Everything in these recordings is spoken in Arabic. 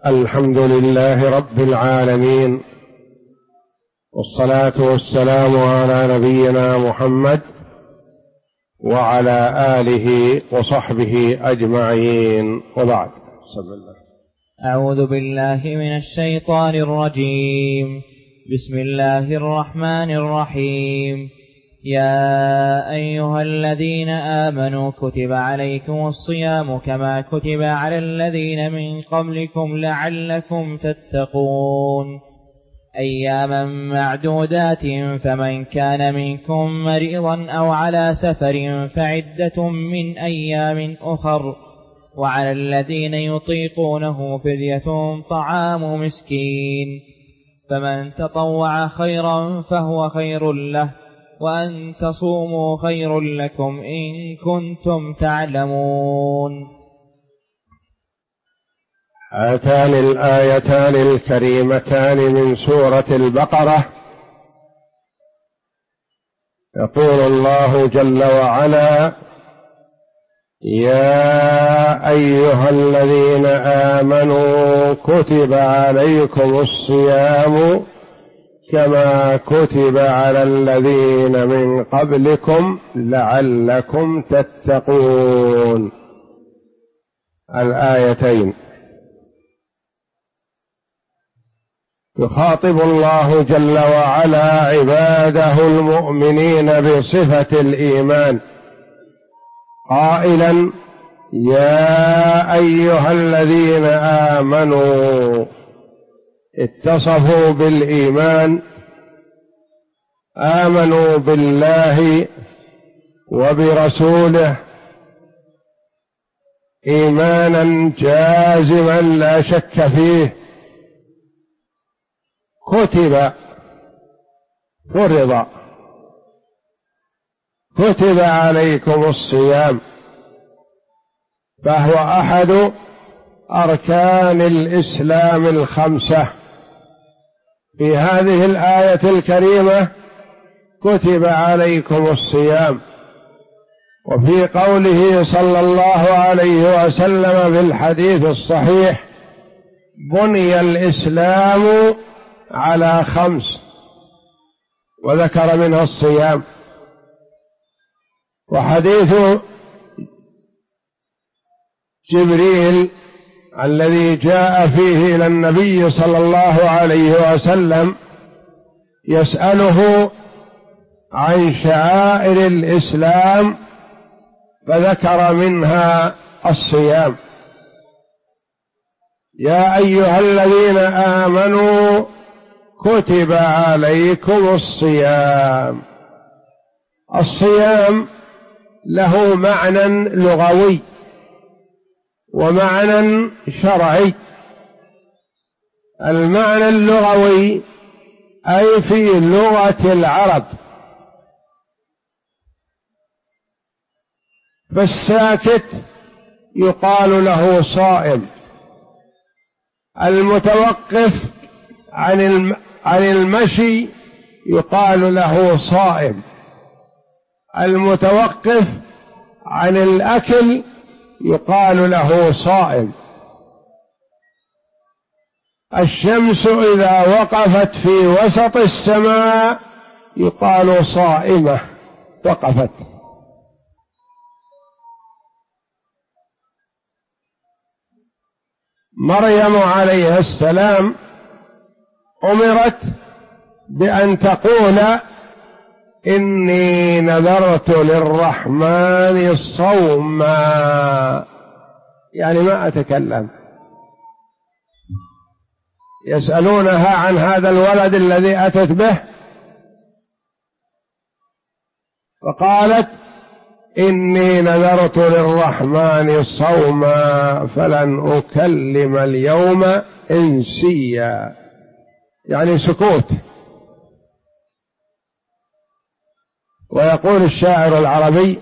الحمد لله رب العالمين، والصلاة والسلام على نبينا محمد وعلى آله وصحبه أجمعين، وبعد. بسم الله. أعوذ بالله من الشيطان الرجيم. بسم الله الرحمن الرحيم. يا أيها الذين آمنوا كتب عليكم الصيام كما كتب على الذين من قبلكم لعلكم تتقون، أياما معدودات، فمن كان منكم مريضا أو على سفر فعدة من أيام أخر، وعلى الذين يطيقونه فدية طعام مسكين، فمن تطوع خيرا فهو خير له، وأن تصوموا خير لكم إن كنتم تعلمون. هاتان الآيتان الكريمتان من سورة البقرة يقول الله جل وعلا: يا أيها الذين آمنوا كتب عليكم الصيام كما كتب على الذين من قبلكم لعلكم تتقون. الآيتين يخاطب الله جل وعلا عباده المؤمنين بصفة الإيمان قائلا: يا أيها الذين آمنوا، اتصفوا بالإيمان، آمنوا بالله وبرسوله إيمانا جازما لا شك فيه. كتب، فرض، كتب عليكم الصيام، فهو أحد أركان الإسلام الخمسة. في هذه الآية الكريمة كتب عليكم الصيام، وفي قوله صلى الله عليه وسلم في الحديث الصحيح: بني الإسلام على خمس، وذكر منها الصيام. وحديث جبريل الذي جاء فيه إلى النبي صلى الله عليه وسلم يسأله عن شعائر الإسلام فذكر منها الصيام. يا أيها الذين آمنوا كتب عليكم الصيام. الصيام له معنى لغوي ومعنى شرعي. المعنى اللغوي أي في لغة العرب، فالساكت يقال له صائم، المتوقف عن المشي يقال له صائم، المتوقف عن الأكل يقال له صائم. الشمس إذا وقفت في وسط السماء يقال صائمة، وقفت. مريم عليه السلام أمرت بأن تقول: إني نذرت للرحمن صوما، يعني ما أتكلم. يسألونها عن هذا الولد الذي أتت به، فقالت: إني نذرت للرحمن صوما فلن أكلم اليوم إنسيا، يعني سكوت. ويقول الشاعر العربي: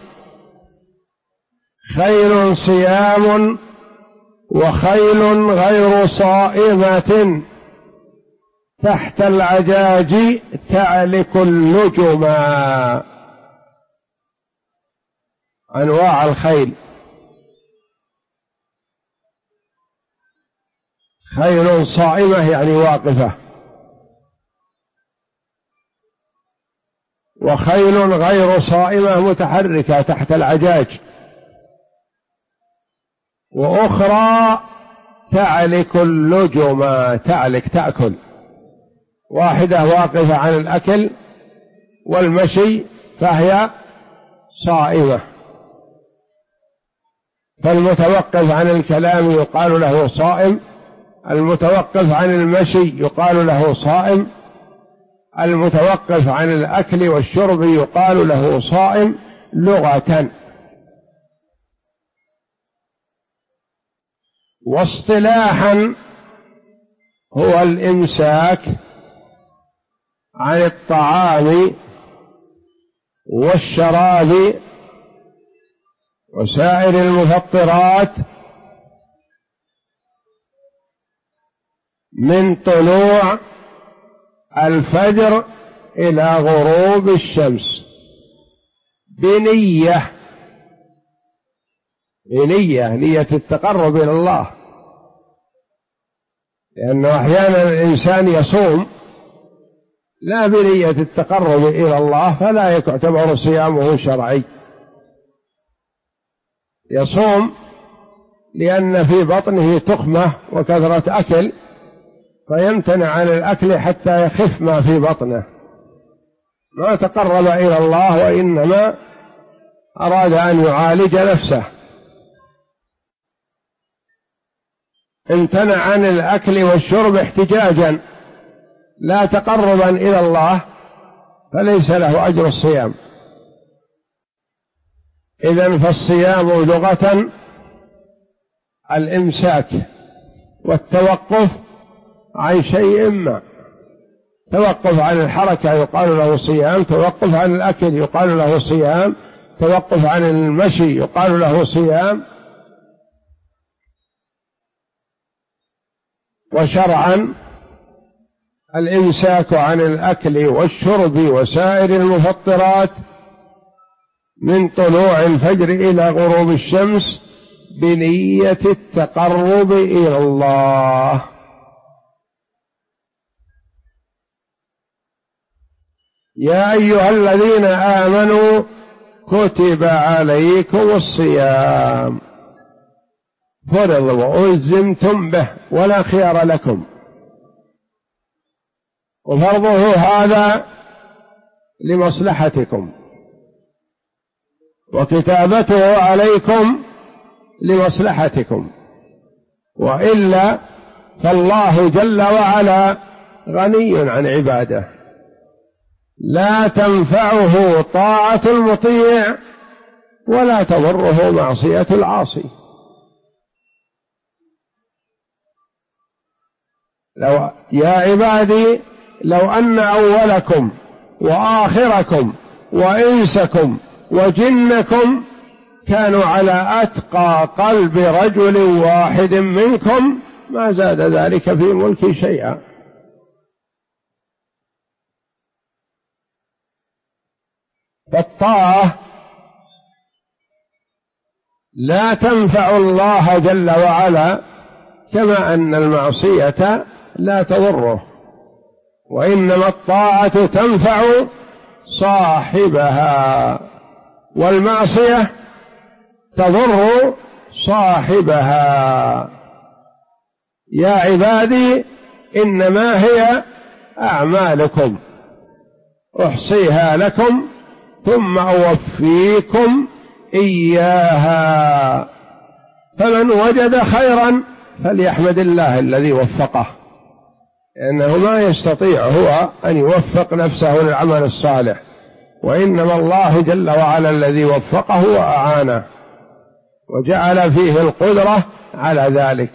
خيل صيام وخيل غير صائمة، تحت العجاج تعلك اللجما. أنواع الخيل: خيل صائمة يعني واقفة، وخيل غير صائمة متحركة تحت العجاج، وأخرى تعلك اللجم، تعلك تأكل، واحدة واقفة عن الأكل والمشي فهي صائمة. فالمتوقف عن الكلام يقال له صائم، المتوقف عن المشي يقال له صائم، المتوقف عن الأكل والشرب يقال له صائم لغة. واصطلاحا هو الإمساك عن الطعام والشراب وسائر المفطرات من طلوع الفجر إلى غروب الشمس بنية نية التقرب إلى الله، لأنه أحيانا الإنسان يصوم لا بنية التقرب إلى الله فلا يعتبر صيامه شرعي، يصوم لأن في بطنه تخمة وكثرة أكل فيمتنع عن الأكل حتى يخف ما في بطنه، ما تقرب إلى الله وإنما أراد أن يعالج نفسه، امتنع عن الأكل والشرب احتجاجا لا تقربا إلى الله فليس له أجر الصيام. إذن فالصيام لغة الإمساك والتوقف عن شيء ما، توقف عن الحركة يقال له صيام، توقف عن الأكل يقال له صيام، توقف عن المشي يقال له صيام. وشرعا الإمساك عن الأكل والشرب وسائر المفطرات من طلوع الفجر إلى غروب الشمس بنية التقرب إلى الله. يا أيها الذين آمنوا كتب عليكم الصيام فرض وألزمتم به ولا خيار لكم، وفرضه هذا لمصلحتكم وكتابته عليكم لمصلحتكم، وإلا فالله جل وعلا غني عن عباده، لا تنفعه طاعة المطيع ولا تضره معصية العاصي. يا عبادي لو أن أولكم وآخركم وإنسكم وجنكم كانوا على أتقى قلب رجل واحد منكم ما زاد ذلك في ملكي شيئا. فالطاعة لا تنفع الله جل وعلا كما أن المعصية لا تضره، وإنما الطاعة تنفع صاحبها والمعصية تضر صاحبها. يا عبادي إنما هي أعمالكم أحصيها لكم ثم أوفيكم إياها، فمن وجد خيرا فليحمد الله الذي وفقه، لأنه ما يستطيع هو أن يوفق نفسه للعمل الصالح، وإنما الله جل وعلا الذي وفقه وأعانه وجعل فيه القدرة على ذلك.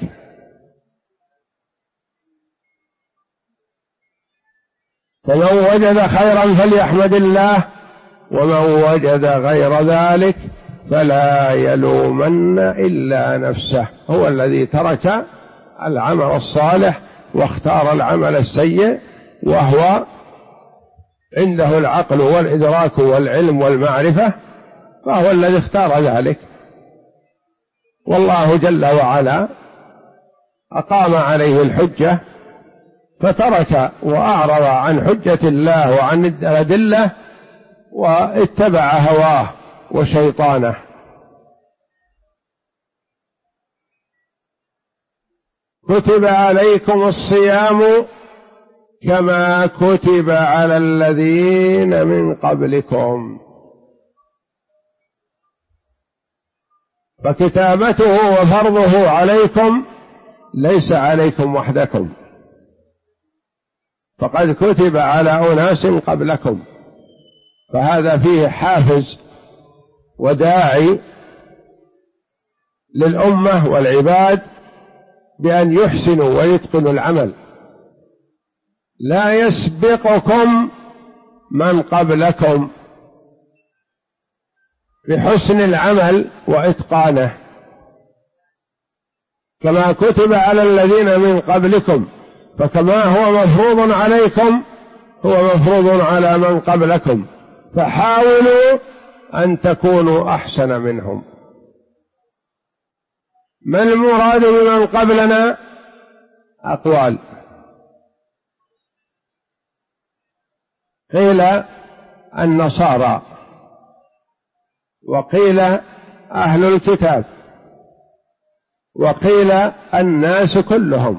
فمن وجد خيرا فليحمد الله، ومن وجد غير ذلك فلا يلومن إلا نفسه، هو الذي ترك العمل الصالح واختار العمل السيء، وهو عنده العقل والإدراك والعلم والمعرفة، فهو الذي اختار ذلك. والله جل وعلا أقام عليه الحجة فترك وأعرض عن حجة الله وعن الأدلة واتبع هواه وشيطانه. كتب عليكم الصيام كما كتب على الذين من قبلكم. فكتابته وفرضه عليكم ليس عليكم وحدكم، فقد كتب على أناس قبلكم، فهذا فيه حافز وداعي للأمة والعباد بأن يحسنوا ويتقنوا العمل. لا يسبقكم من قبلكم بحسن العمل وإتقانه، كما كتب على الذين من قبلكم، فكما هو مفروض عليكم هو مفروض على من قبلكم، فحاولوا أن تكونوا أحسن منهم. ما المراد بمن قبلنا؟ أقوال، قيل النصارى، وقيل أهل الكتاب، وقيل الناس كلهم.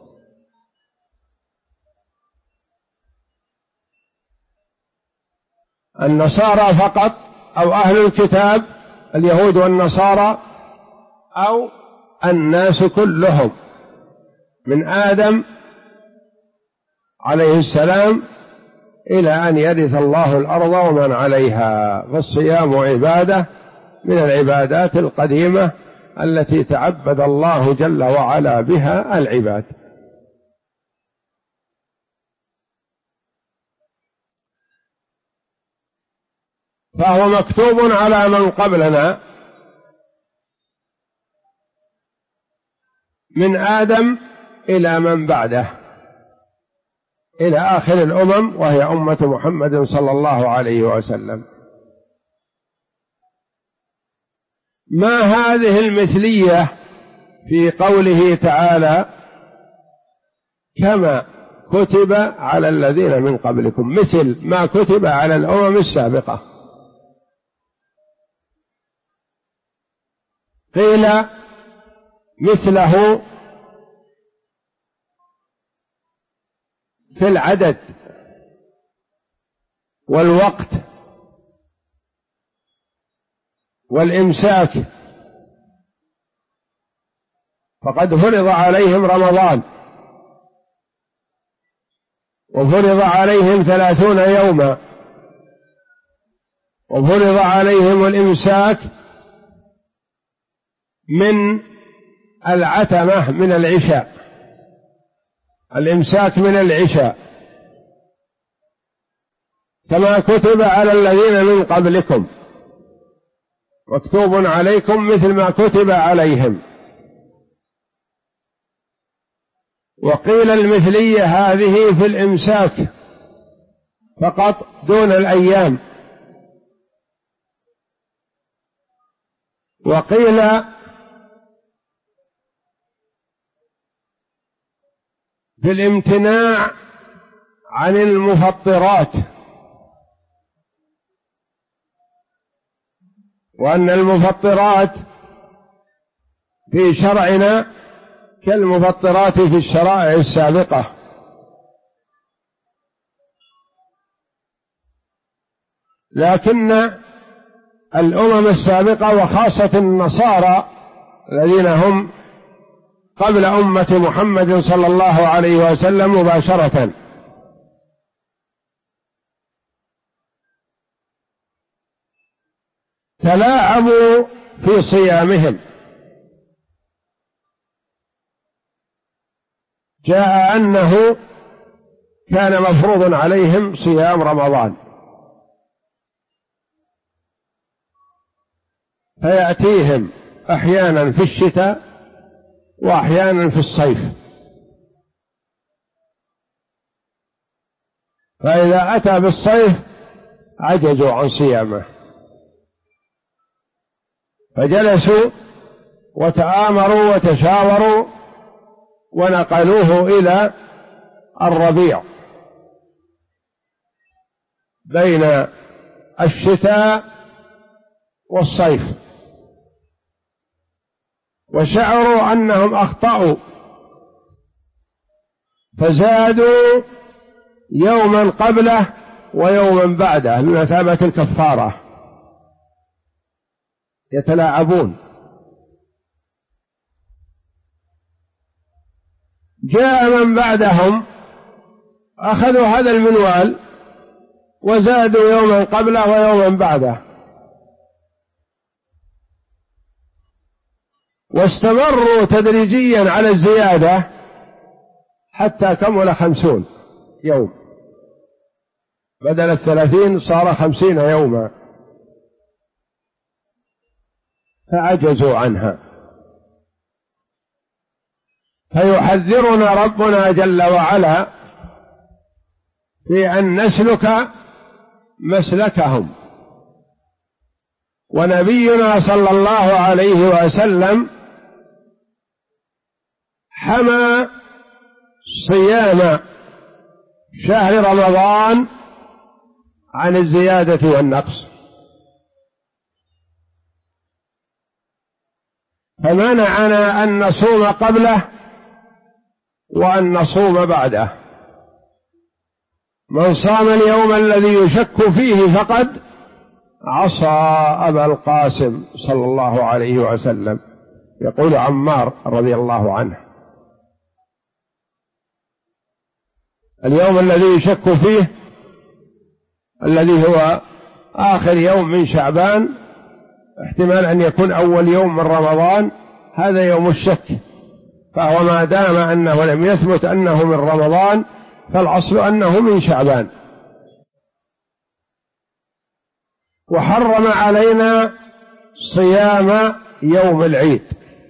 النصارى فقط أو أهل الكتاب اليهود والنصارى، أو الناس كلهم من آدم عليه السلام إلى أن يرث الله الأرض ومن عليها. فالصيام عبادة من العبادات القديمة التي تعبد الله جل وعلا بها العباد. فهو مكتوب على من قبلنا من آدم إلى من بعده إلى آخر الأمم، وهي أمة محمد صلى الله عليه وسلم. ما هذه المثلية في قوله تعالى كما كتب على الذين من قبلكم، مثل ما كتب على الأمم السابقة؟ قيل مثله في العدد والوقت والإمساك، فقد فرض عليهم رمضان وفرض عليهم 30 يوما، وفرض عليهم الإمساك من العتمة من العشاء، الإمساك من العشاء كما كتب على الذين من قبلكم، مكتوب عليكم مثل ما كتب عليهم. وقيل المثلية هذه في الإمساك فقط دون الأيام، وقيل في الامتناع عن المفطرات، وأن المفطرات في شرعنا كالمفطرات في الشرائع السابقة، لكن الأمم السابقة وخاصة النصارى الذين هم قبل أمة محمد صلى الله عليه وسلم مباشرة تلاعبوا في صيامهم. جاء أنه كان مفروض عليهم صيام رمضان، فيأتيهم أحيانا في الشتاء وأحيانا في الصيف، فإذا أتى بالصيف عجزوا عن صيامه، فجلسوا وتآمروا وتشاوروا ونقلوه إلى الربيع بين الشتاء والصيف، وشعروا أنهم أخطأوا فزادوا يوما قبله ويوما بعده بمثابة الكفارة، يتلاعبون. جاء من بعدهم أخذوا هذا المنوال وزادوا يوما قبله ويوما بعده، واستمروا تدريجيا على الزيادة حتى كمل 50 يوم، بدل 30 صار 50 يوما، فعجزوا عنها. فيحذرنا ربنا جل وعلا في أن نسلك مسلكهم. ونبينا صلى الله عليه وسلم حمى صيام شهر رمضان عن الزيادة والنقص، فمنعنا أن نصوم قبله وأن نصوم بعده. من صام اليوم الذي يشك فيه فقد عصى أبا القاسم صلى الله عليه وسلم، يقول عمار رضي الله عنه: اليوم الذي يشك فيه الذي هو آخر يوم من شعبان، احتمال أن يكون أول يوم من رمضان، هذا يوم الشك، فهو ما دام أنه لم يثبت أنه من رمضان فالأصل أنه من شعبان. وحرم علينا صيام يوم العيد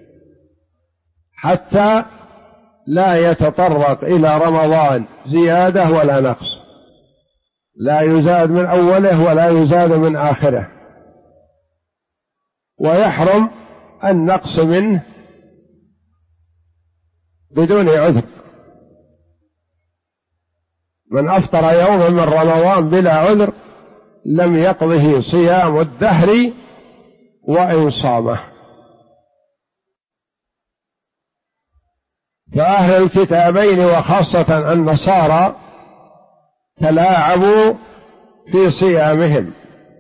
حتى لا يتطرق إلى رمضان زيادة ولا نقص، لا يزاد من أوله ولا يزاد من آخره، ويحرم النقص منه بدون عذر. من أفطر يوما من رمضان بلا عذر لم يقضه صيام الدهر وإن صامه. فأهل الكتابين وخاصة النصارى تلاعبوا في صيامهم،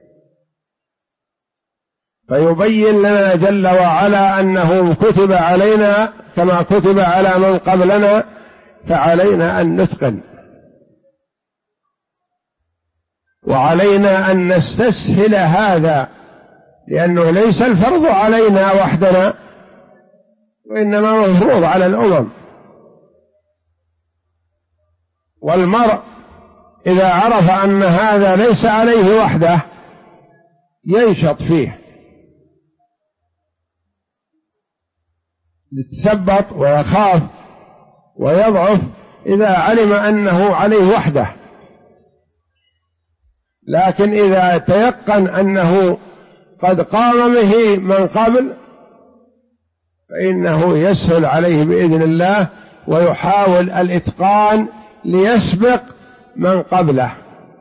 فيبين لنا جل وعلا أنه كتب علينا كما كتب على من قبلنا، فعلينا أن نتقن، وعلينا أن نستسهل هذا، لأنه ليس الفرض علينا وحدنا، وإنما مفروض على الأمم. والمرء إذا عرف أن هذا ليس عليه وحده ينشط فيه، يتثبط ويخاف ويضعف إذا علم أنه عليه وحده. لكن إذا تيقن أنه قد قام به من قبل فإنه يسهل عليه بإذن الله، ويحاول الإتقان ليسبق من قبله.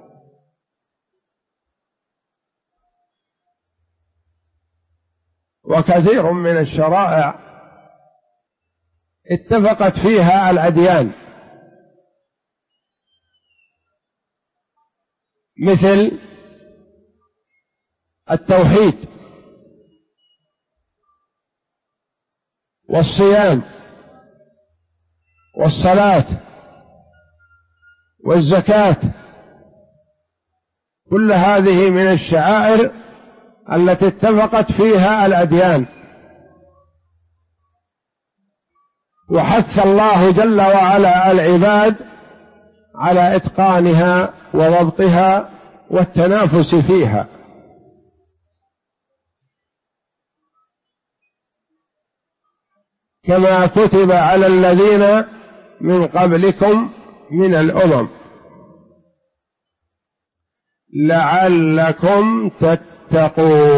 وكثير من الشرائع اتفقت فيها الأديان، مثل التوحيد والصيام والصلاة والزكاة، كل هذه من الشعائر التي اتفقت فيها الأديان، وحث الله جل وعلا العباد على إتقانها وضبطها والتنافس فيها. كما كتب على الذين من قبلكم من الأمم لعلكم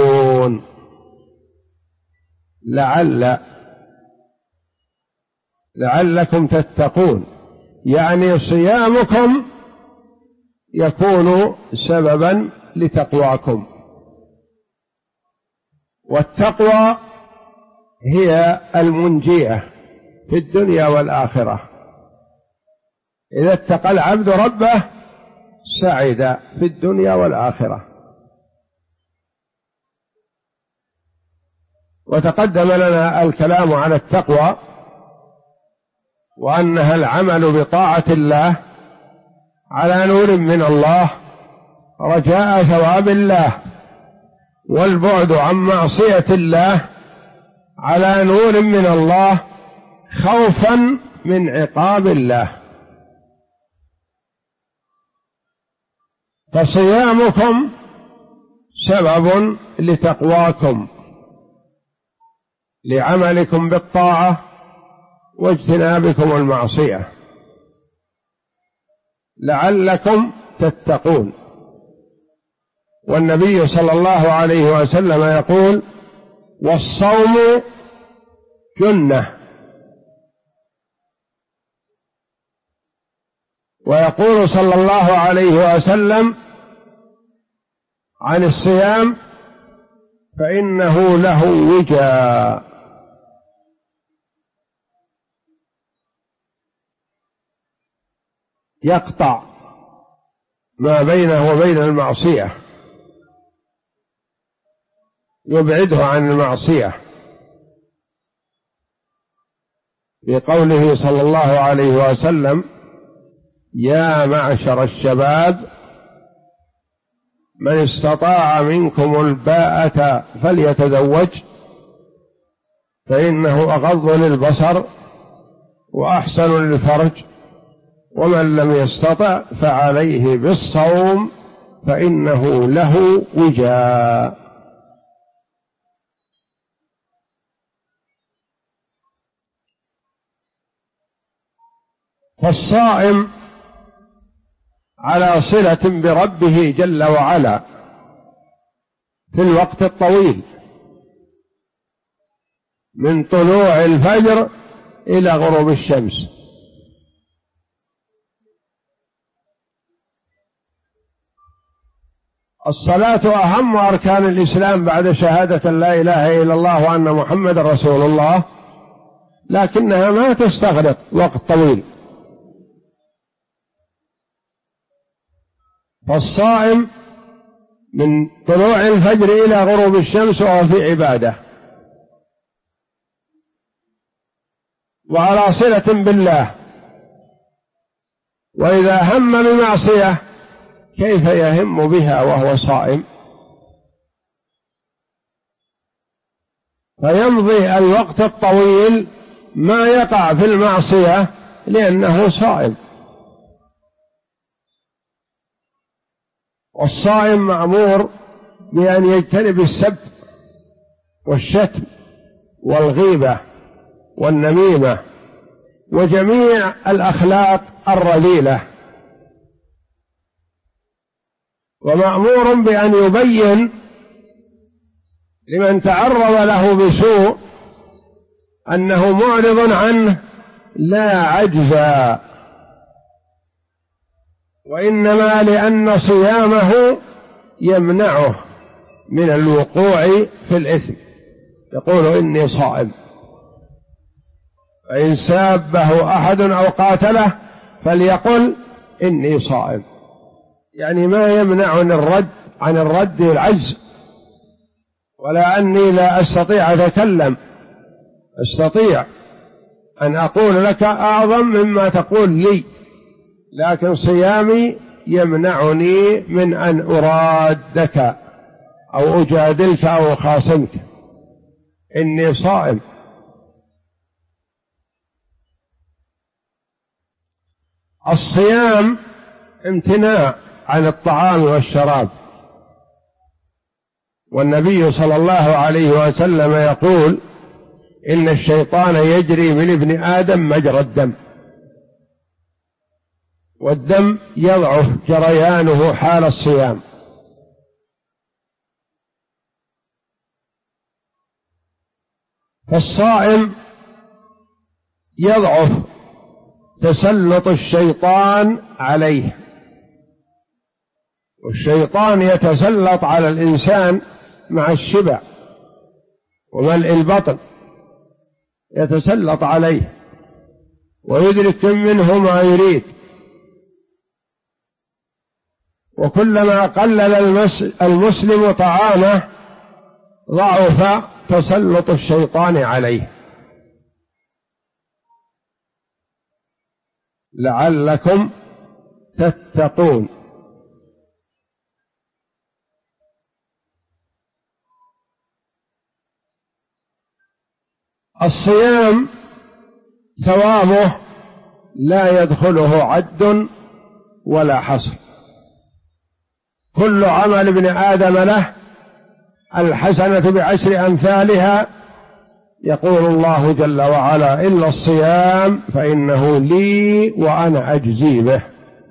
تتقون. لعل لعلكم تتقون، يعني صيامكم يكون سببا لتقواكم. والتقوى هي المنجية في الدنيا والآخرة. إذا اتقى العبد ربه سعد في الدنيا والآخرة. وتقدم لنا الكلام على التقوى وأنها العمل بطاعة الله على نور من الله رجاء ثواب الله، والبعد عن معصية الله على نور من الله خوفا من عقاب الله. فصيامكم سبب لتقواكم، لعملكم بالطاعة واجتنابكم المعصية، لعلكم تتقون. والنبي صلى الله عليه وسلم يقول: والصوم جنة. ويقول صلى الله عليه وسلم عن الصيام: فإنه له وجاء، يقطع ما بينه وبين المعصية، يبعده عن المعصية، بقوله صلى الله عليه وسلم: يا معشر الشباب من استطاع منكم الباءة فليتزوج فإنه أغض للبصر وأحسن للفرج، ومن لم يستطع فعليه بالصوم فإنه له وجاء. فالصائم على صلة بربه جل وعلا في الوقت الطويل من طلوع الفجر إلى غروب الشمس. الصلاة أهم أركان الإسلام بعد شهادة لا إله إلا الله وأن محمد رسول الله، لكنها ما تستغرق وقت طويل. فالصائم من طلوع الفجر إلى غروب الشمس وهو في عبادة وعلى صلة بالله، وإذا هم بمعصية كيف يهم بها وهو صائم؟ فيمضي الوقت الطويل ما يقع في المعصية لأنه صائم. والصائم مأمور بأن يجتنب السب والشتم والغيبة والنميمة وجميع الأخلاق الرذيلة، ومأمور بأن يبين لمن تعرض له بسوء أنه معرض عنه لا عجزا، وإنما لأن صيامه يمنعه من الوقوع في الإثم. يقول: إني صائم. فإن سابه أحد أو قاتله فليقل: إني صائم، يعني ما يمنعني عن الرد العجز، ولا أني لا أستطيع أتكلم، أستطيع أن أقول لك أعظم مما تقول لي، لكن صيامي يمنعني من أن أرادك أو أجادلك أو أخاصمك. إني صائم. الصيام امتناع عن الطعام والشراب، والنبي صلى الله عليه وسلم يقول: إن الشيطان يجري من ابن آدم مجرى الدم، والدم يضعف جريانه حال الصيام. فالصائم يضعف تسلط الشيطان عليه، والشيطان يتسلط على الإنسان مع الشبع وملء البطن، يتسلط عليه ويدرك منه ما يريد، وكلما قلل المسلم طعامه ضعف تسلط الشيطان عليه. لعلكم تتقون. الصيام ثوابه لا يدخله عد ولا حصر، كل عمل ابن آدم له الحسنة بعشر أمثالها، يقول الله جل وعلا: إلا الصيام فإنه لي وأنا أجزي به.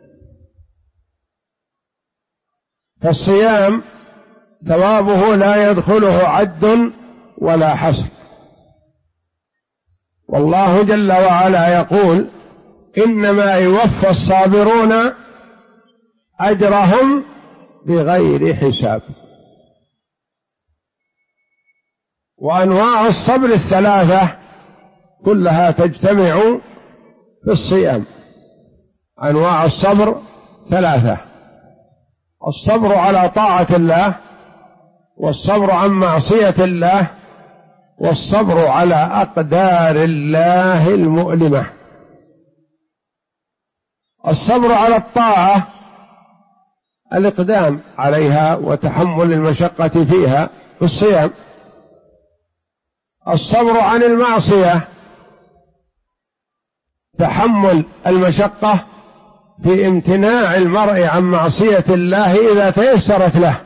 فالصيام ثوابه لا يدخله عد ولا حصر، والله جل وعلا يقول: إنما يوفى الصابرون أجرهم بغير حساب. وأنواع الصبر الثلاثة كلها تجتمع في الصيام. أنواع الصبر ثلاثة: الصبر على طاعة الله، والصبر عن معصية الله، والصبر على أقدار الله المؤلمة. الصبر على الطاعة الإقدام عليها وتحمل المشقة فيها في الصيام. الصبر عن المعصية تحمل المشقة في امتناع المرء عن معصية الله إذا تيسرت له،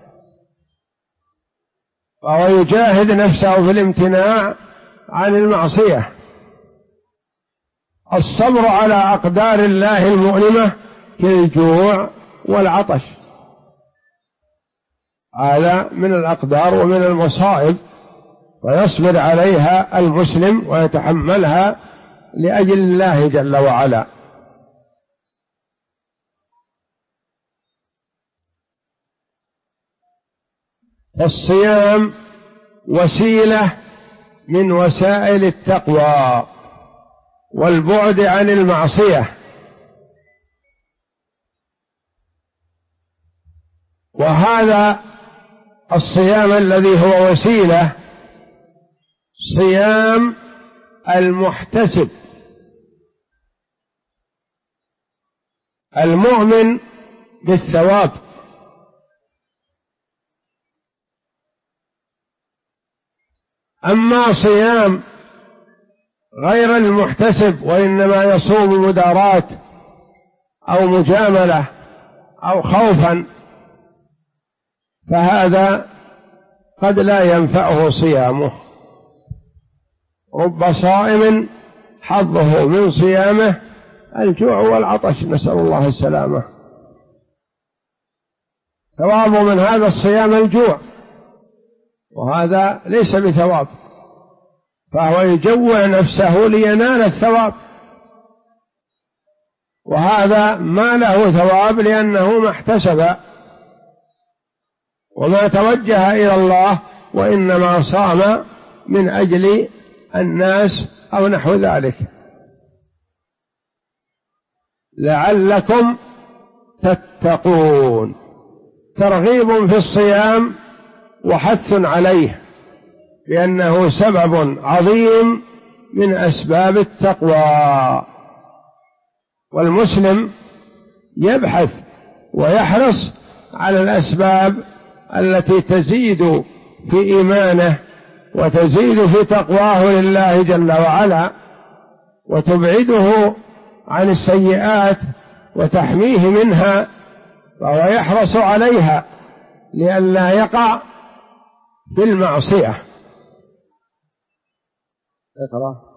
فهو يجاهد نفسه في الامتناع عن المعصية. الصبر على أقدار الله المؤلمة كالجوع والعطش، هذا من الأقدار ومن المصائب، ويصبر عليها المسلم ويتحملها لأجل الله جل وعلا. فالصيام وسيلة من وسائل التقوى والبعد عن المعصية، وهذا الصيام الذي هو وسيلة صيام المحتسب المؤمن بالثواب. أما صيام غير المحتسب وإنما يصوم مداراة أو مجاملة أو خوفا، فهذا قد لا ينفعه صيامه. رب صائم حظه من صيامه الجوع والعطش، نسأل الله السلامة. ثوابه من هذا الصيام الجوع، وهذا ليس بثواب، فهو يجوع نفسه لينال الثواب، وهذا ما له ثواب لأنه ما احتسب وما توجه إلى الله، وإنما صام من أجل الناس أو نحو ذلك. لعلكم تتقون، ترغيب في الصيام وحث عليه، لأنه سبب عظيم من أسباب التقوى. والمسلم يبحث ويحرص على الأسباب التي تزيد في إيمانه وتزيد في تقواه لله جل وعلا، وتبعده عن السيئات وتحميه منها، فهو يحرص عليها لئلا يقع في المعصية. اقرأ.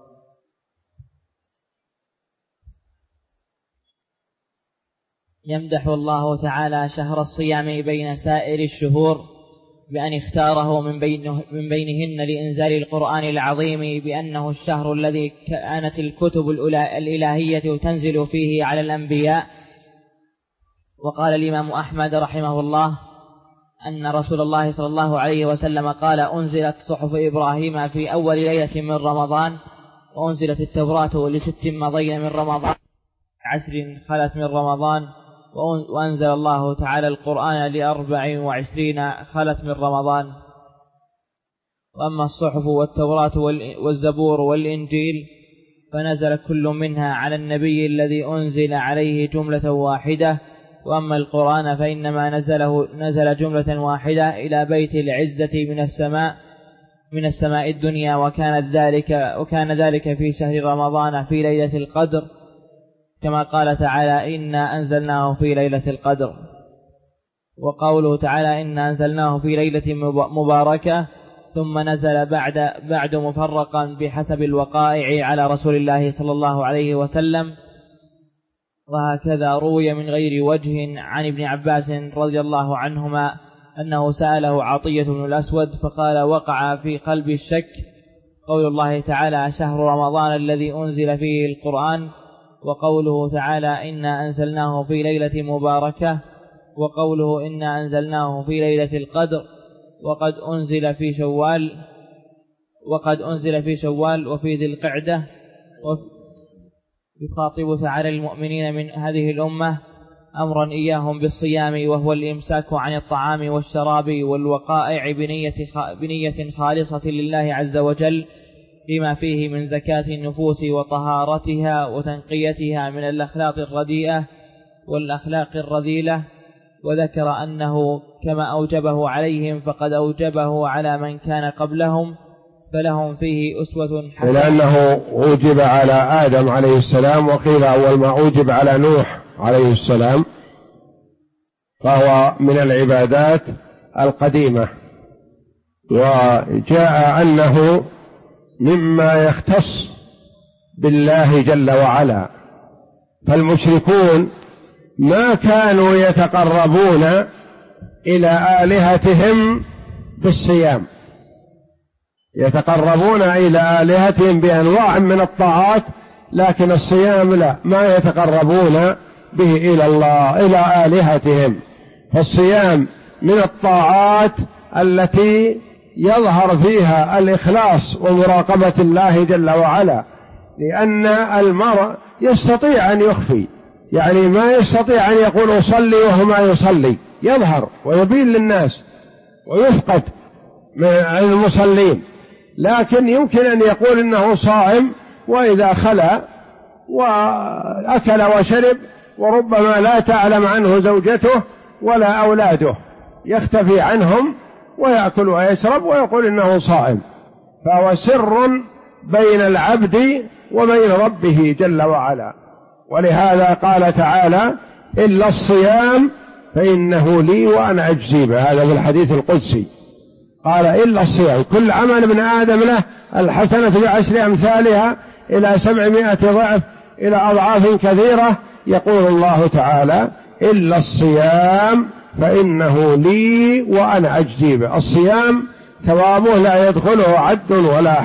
يمدح الله تعالى شهر الصيام بين سائر الشهور بأن اختاره من بينهن لإنزال القرآن العظيم بأنه الشهر الذي كانت الكتب الإلهية تنزل فيه على الأنبياء. وقال الإمام أحمد رحمه الله أن رسول الله صلى الله عليه وسلم قال: أنزلت صحف إبراهيم في أول ليلة من رمضان، وأنزلت التوراة ل6 مضين من رمضان، 10 خلت من رمضان، وأنزل الله تعالى القرآن ل24 خلت من رمضان. وأما الصحف والتوراة والزبور والإنجيل فنزل كل منها على النبي الذي أنزل عليه جملة واحدة. وأما القرآن فإنما نزل جملة واحدة إلى بيت العزة من السماء الدنيا، وكان ذلك في شهر رمضان في ليلة القدر، كما قال تعالى: إنا أنزلناه في ليلة القدر. وقوله تعالى: إنا أنزلناه في ليلة مباركة، ثم نزل بعد مفرقا بحسب الوقائع على رسول الله صلى الله عليه وسلم. وهكذا روي من غير وجه عن ابن عباس رضي الله عنهما أنه سأله عطية بن الأسود فقال: وقع في قلبي الشك قول الله تعالى: شهر رمضان الذي أنزل فيه القرآن، وقوله تعالى: إنا أنزلناه في ليلة مباركة، وقوله: إنا أنزلناه في ليلة القدر، وقد أنزل في شوال وفي ذي القعدة. يخاطب تعالى المؤمنين من هذه الأمة أمرا إياهم بالصيام، وهو الإمساك عن الطعام والشراب والوقائع بنية خالصة لله عز وجل، لما فيه من زكاة النفوس وطهارتها وتنقيتها من الأخلاق الرديئة والأخلاق الرذيلة. وذكر أنه كما أوجبه عليهم فقد أوجبه على من كان قبلهم، فلهم فيه أسوة حسنة. لأنه أوجب على آدم عليه السلام، وقيل أول ما أوجب على نوح عليه السلام، فهو من العبادات القديمة. وجاء أنه مما يختص بالله جل وعلا، فالمشركون ما كانوا يتقربون إلى آلهتهم بالصيام، يتقربون إلى آلهتهم بأنواع من الطاعات، لكن الصيام لا، ما يتقربون به إلى الله إلى آلهتهم. فالصيام من الطاعات التي يظهر فيها الإخلاص ومراقبة الله جل وعلا، لأن المرء يستطيع أن يخفي، يعني ما يستطيع أن يقول أصلي وهو ما يصلي، يظهر ويبين للناس ويفقد من المصلين، لكن يمكن أن يقول إنه صائم، وإذا خلا وأكل وشرب وربما لا تعلم عنه زوجته ولا أولاده، يختفي عنهم ويأكل ويشرب ويقول إنه صائم. فهو سر بين العبد وبين ربه جل وعلا. ولهذا قال تعالى: إلا الصيام فإنه لي وأنا أجزي به، هذا في الحديث القدسي، قال: إلا الصيام، كل عمل ابن آدم له الحسنة ب10 أمثالها إلى 700 ضعف إلى أضعاف كثيرة. يقول الله تعالى: إلا الصيام فإنه لي وأنا أجزي به. الصيام ثوابه لا يدخله عد ولا